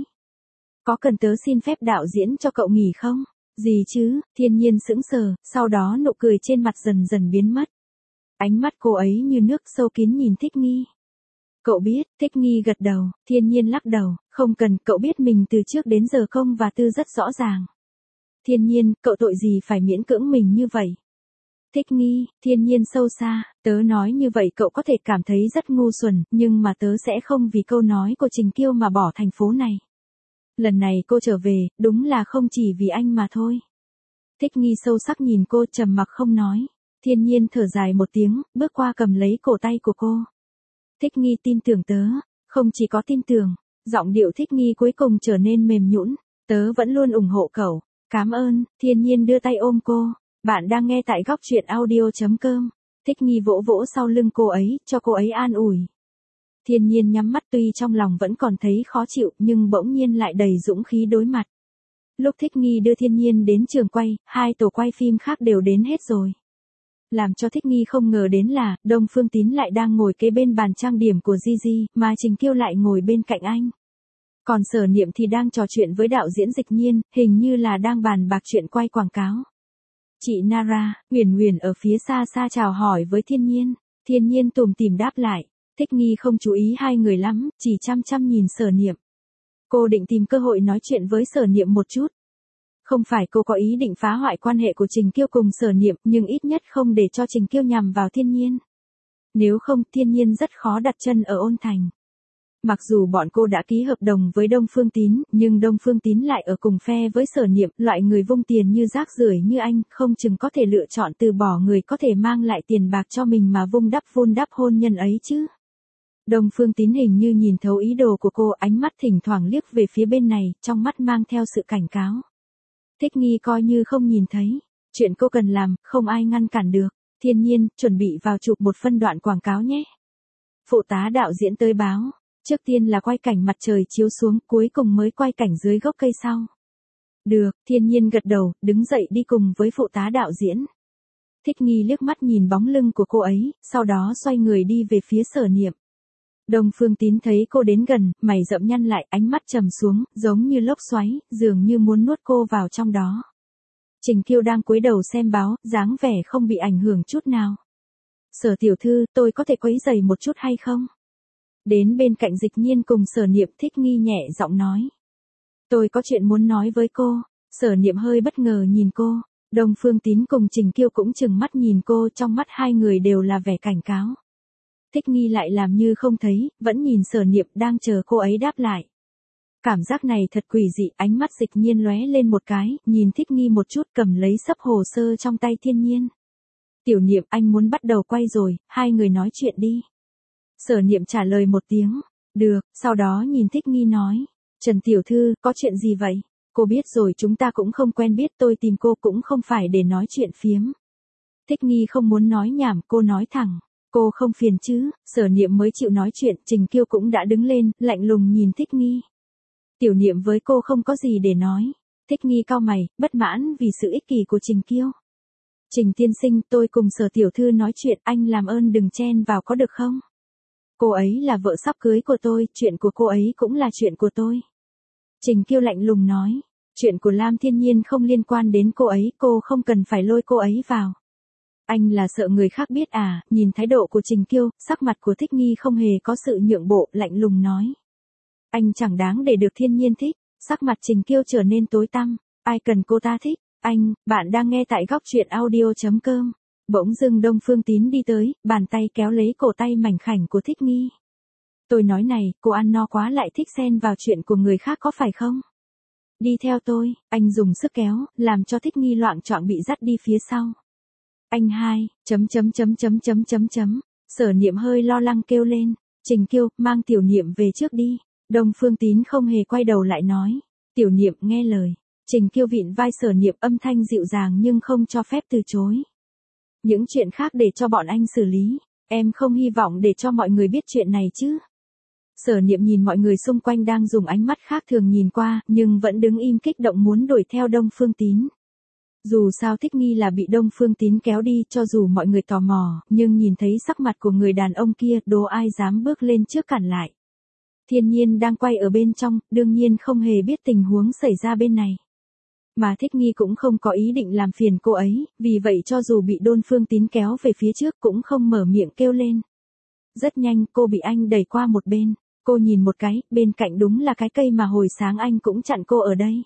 Có cần tớ xin phép đạo diễn cho cậu nghỉ không? Gì chứ? Thiên Nhiên sững sờ, sau đó nụ cười trên mặt dần dần biến mất. Ánh mắt cô ấy như nước sâu kín nhìn Thích Nghi. Cậu biết, Thích Nghi gật đầu, Thiên Nhiên lắc đầu, không cần, cậu biết mình từ trước đến giờ công và tư rất rõ ràng. Thiên Nhiên, cậu tội gì phải miễn cưỡng mình như vậy? Thích Nghi, Thiên Nhiên sâu xa, tớ nói như vậy cậu có thể cảm thấy rất ngu xuẩn, nhưng mà tớ sẽ không vì câu nói của Trình Kiêu mà bỏ thành phố này. Lần này cô trở về, đúng là không chỉ vì anh mà thôi. Thích Nghi sâu sắc nhìn cô trầm mặc không nói. Thiên Nhiên thở dài một tiếng, bước qua cầm lấy cổ tay của cô. Thích Nghi tin tưởng tớ, không chỉ có tin tưởng, giọng điệu Thích Nghi cuối cùng trở nên mềm nhũn, tớ vẫn luôn ủng hộ cậu, cảm ơn. Thiên Nhiên đưa tay ôm cô, bạn đang nghe tại góc truyện audio chấm com, Thích Nghi vỗ vỗ sau lưng cô ấy, cho cô ấy an ủi. Thiên Nhiên nhắm mắt tuy trong lòng vẫn còn thấy khó chịu nhưng bỗng nhiên lại đầy dũng khí đối mặt. Lúc Thích Nghi đưa Thiên Nhiên đến trường quay, hai tổ quay phim khác đều đến hết rồi. Làm cho Thích Nghi không ngờ đến là, Đông Phương Tín lại đang ngồi kế bên bàn trang điểm của Gigi, mà Trình Kiêu lại ngồi bên cạnh anh. Còn Sở Niệm thì đang trò chuyện với đạo diễn Dịch Nhiên, hình như là đang bàn bạc chuyện quay quảng cáo. Chị Nara, Huyền Huyền ở phía xa xa chào hỏi với Thiên Nhiên. Thiên Nhiên tủm tỉm đáp lại. Thích Nghi không chú ý hai người lắm, chỉ chăm chăm nhìn Sở Niệm. Cô định tìm cơ hội nói chuyện với Sở Niệm một chút. Không phải cô có ý định phá hoại quan hệ của Trình Kiêu cùng Sở Niệm, nhưng ít nhất không để cho Trình Kiêu nhằm vào Thiên Nhiên. Nếu không, Thiên Nhiên rất khó đặt chân ở Ôn Thành. Mặc dù bọn cô đã ký hợp đồng với Đông Phương Tín, nhưng Đông Phương Tín lại ở cùng phe với Sở Niệm, loại người vung tiền như rác rưởi như anh, không chừng có thể lựa chọn từ bỏ người có thể mang lại tiền bạc cho mình mà vung đắp vun đắp hôn nhân ấy chứ. Đông Phương Tín hình như nhìn thấu ý đồ của cô, ánh mắt thỉnh thoảng liếc về phía bên này, trong mắt mang theo sự cảnh cáo. Thích Nghi coi như không nhìn thấy. Chuyện cô cần làm, không ai ngăn cản được. Thiên Nhiên, chuẩn bị vào chụp một phân đoạn quảng cáo nhé. Phụ tá đạo diễn tới báo. Trước tiên là quay cảnh mặt trời chiếu xuống, cuối cùng mới quay cảnh dưới gốc cây sau. Được, Thiên Nhiên gật đầu, đứng dậy đi cùng với phụ tá đạo diễn. Thích Nghi liếc mắt nhìn bóng lưng của cô ấy, sau đó xoay người đi về phía Sở Niệm. Đông Phương Tín thấy cô đến gần, mày rậm nhăn lại, ánh mắt trầm xuống, giống như lốc xoáy, dường như muốn nuốt cô vào trong đó. Trình Kiêu đang cúi đầu xem báo, dáng vẻ không bị ảnh hưởng chút nào. Sở tiểu thư, tôi có thể quấy rầy một chút hay không? Đến bên cạnh Dịch Nhiên cùng Sở Niệm, Thích Nghi nhẹ giọng nói. Tôi có chuyện muốn nói với cô. Sở Niệm hơi bất ngờ nhìn cô. Đông Phương Tín cùng Trình Kiêu cũng chừng mắt nhìn cô, trong mắt hai người đều là vẻ cảnh cáo. Thích Nghi lại làm như không thấy, vẫn nhìn Sở Niệm đang chờ cô ấy đáp lại. Cảm giác này thật quỷ dị, ánh mắt Dịch Nhiên lóe lên một cái, nhìn Thích Nghi một chút, cầm lấy sấp hồ sơ trong tay Thiên Nhiên. Tiểu Niệm, anh muốn bắt đầu quay rồi, hai người nói chuyện đi. Sở Niệm trả lời một tiếng, được, sau đó nhìn Thích Nghi nói, Trần tiểu thư, có chuyện gì vậy? Cô biết rồi, chúng ta cũng không quen biết, tôi tìm cô cũng không phải để nói chuyện phiếm. Thích Nghi không muốn nói nhảm, cô nói thẳng. Cô không phiền chứ? Sở Niệm mới chịu nói chuyện, Trình Kiêu cũng đã đứng lên, lạnh lùng nhìn Thích Nghi. Tiểu Niệm với cô không có gì để nói. Thích Nghi cau mày, bất mãn vì sự ích kỷ của Trình Kiêu. Trình tiên sinh, tôi cùng Sở tiểu thư nói chuyện, anh làm ơn đừng chen vào có được không? Cô ấy là vợ sắp cưới của tôi, chuyện của cô ấy cũng là chuyện của tôi. Trình Kiêu lạnh lùng nói, chuyện của Lam Thiên Nhiên không liên quan đến cô ấy, cô không cần phải lôi cô ấy vào. Anh là sợ người khác biết à? Nhìn thái độ của Trình Kiêu, sắc mặt của Thích Nghi không hề có sự nhượng bộ, lạnh lùng nói. Anh chẳng đáng để được Thiên Nhiên thích. Sắc mặt Trình Kiêu trở nên tối tăm. Ai cần cô ta thích? Anh, bạn đang nghe tại góc truyện audio chấm com. Bỗng dưng Đông Phương Tín đi tới, bàn tay kéo lấy cổ tay mảnh khảnh của Thích Nghi. Tôi nói này, cô ăn no quá lại thích xen vào chuyện của người khác có phải không? Đi theo tôi, anh dùng sức kéo, làm cho Thích Nghi loạng choạng bị dắt đi phía sau. Anh hai, chấm chấm chấm chấm chấm chấm chấm, Sở Niệm hơi lo lắng kêu lên, Trình Kiêu, mang Tiểu Niệm về trước đi. Đông Phương Tín không hề quay đầu lại nói, Tiểu Niệm nghe lời. Trình Kiêu vịn vai Sở Niệm, âm thanh dịu dàng nhưng không cho phép từ chối. Những chuyện khác để cho bọn anh xử lý, em không hy vọng để cho mọi người biết chuyện này chứ. Sở Niệm nhìn mọi người xung quanh đang dùng ánh mắt khác thường nhìn qua, nhưng vẫn đứng im kích động muốn đuổi theo Đông Phương Tín. Dù sao Thích Nghi là bị Đông Phương Tín kéo đi, cho dù mọi người tò mò, nhưng nhìn thấy sắc mặt của người đàn ông kia, đố ai dám bước lên trước cản lại. Thiên Nhiên đang quay ở bên trong, đương nhiên không hề biết tình huống xảy ra bên này. Mà Thích Nghi cũng không có ý định làm phiền cô ấy, vì vậy cho dù bị Đông Phương Tín kéo về phía trước cũng không mở miệng kêu lên. Rất nhanh cô bị anh đẩy qua một bên, cô nhìn một cái, bên cạnh đúng là cái cây mà hồi sáng anh cũng chặn cô ở đây.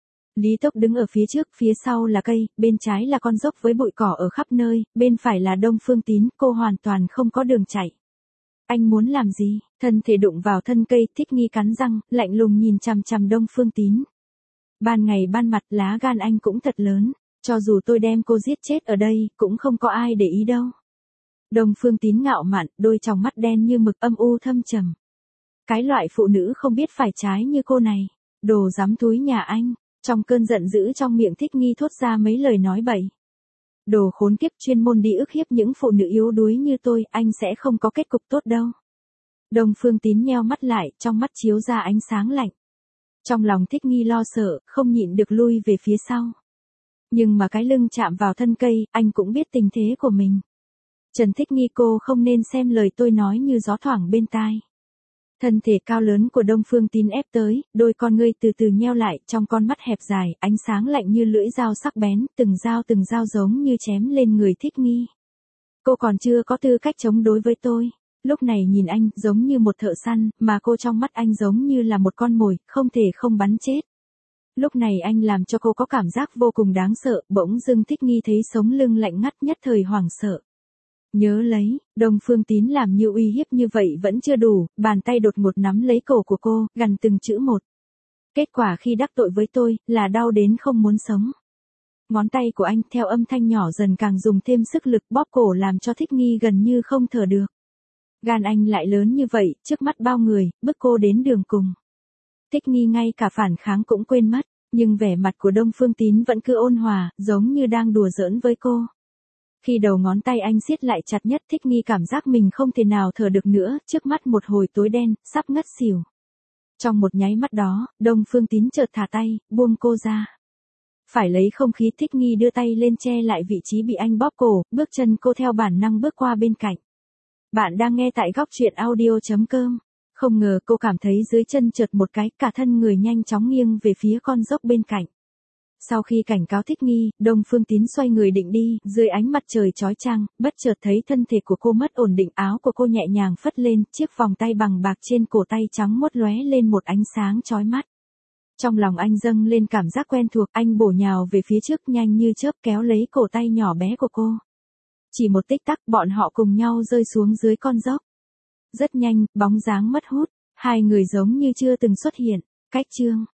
Lý Tốc đứng ở phía trước, phía sau là cây, bên trái là con dốc với bụi cỏ ở khắp nơi, bên phải là Đông Phương Tín, cô hoàn toàn không có đường chạy. Anh muốn làm gì? Thân thể đụng vào thân cây, Thích Nghi cắn răng, lạnh lùng nhìn chằm chằm Đông Phương Tín. Ban ngày ban mặt lá gan anh cũng thật lớn, cho dù tôi đem cô giết chết ở đây, cũng không có ai để ý đâu. Đông Phương Tín ngạo mạn, đôi tròng mắt đen như mực âm u thâm trầm. Cái loại phụ nữ không biết phải trái như cô này, đồ dám thúi nhà anh. Trong cơn giận dữ trong miệng Thích Nghi thốt ra mấy lời nói bậy. Đồ khốn kiếp, chuyên môn đi ức hiếp những phụ nữ yếu đuối như tôi, anh sẽ không có kết cục tốt đâu. Đông Phương Tín nheo mắt lại, trong mắt chiếu ra ánh sáng lạnh. Trong lòng Thích Nghi lo sợ, không nhịn được lui về phía sau. Nhưng mà cái lưng chạm vào thân cây, anh cũng biết tình thế của mình. Trần Thích Nghi, cô không nên xem lời tôi nói như gió thoảng bên tai. Thân thể cao lớn của Đông Phương Tín ép tới, đôi con ngươi từ từ nheo lại, trong con mắt hẹp dài, ánh sáng lạnh như lưỡi dao sắc bén, từng dao từng dao giống như chém lên người Thích Nghi. Cô còn chưa có tư cách chống đối với tôi. Lúc này nhìn anh, giống như một thợ săn, mà cô trong mắt anh giống như là một con mồi, không thể không bắn chết. Lúc này anh làm cho cô có cảm giác vô cùng đáng sợ, bỗng dưng Thích Nghi thấy sống lưng lạnh ngắt, nhất thời hoảng sợ. Nhớ lấy, Đông Phương Tín làm như uy hiếp như vậy vẫn chưa đủ, bàn tay đột ngột nắm lấy cổ của cô, gằn từng chữ một. Kết quả khi đắc tội với tôi, là đau đến không muốn sống. Ngón tay của anh theo âm thanh nhỏ dần càng dùng thêm sức lực bóp cổ làm cho Thích Nghi gần như không thở được. Gan anh lại lớn như vậy, trước mắt bao người, bức cô đến đường cùng. Thích Nghi ngay cả phản kháng cũng quên mất, nhưng vẻ mặt của Đông Phương Tín vẫn cứ ôn hòa, giống như đang đùa giỡn với cô. Khi đầu ngón tay anh siết lại chặt nhất, Thích Nghi cảm giác mình không thể nào thở được nữa, trước mắt một hồi tối đen, sắp ngất xỉu. Trong một nháy mắt đó, Đông Phương Tín chợt thả tay, buông cô ra. Phải lấy không khí, Thích Nghi đưa tay lên che lại vị trí bị anh bóp cổ, bước chân cô theo bản năng bước qua bên cạnh. Bạn đang nghe tại góc truyện audio chấm com. Không ngờ cô cảm thấy dưới chân chợt một cái, cả thân người nhanh chóng nghiêng về phía con dốc bên cạnh. Sau khi cảnh cáo Thích Nghi, Đông Phương Tín xoay người định đi, dưới ánh mặt trời chói chang, bất chợt thấy thân thể của cô mất ổn định, áo của cô nhẹ nhàng phất lên, chiếc vòng tay bằng bạc trên cổ tay trắng muốt lóe lên một ánh sáng chói mắt. Trong lòng anh dâng lên cảm giác quen thuộc, anh bổ nhào về phía trước nhanh như chớp kéo lấy cổ tay nhỏ bé của cô. Chỉ một tích tắc, bọn họ cùng nhau rơi xuống dưới con dốc. Rất nhanh, bóng dáng mất hút, hai người giống như chưa từng xuất hiện. Cách chương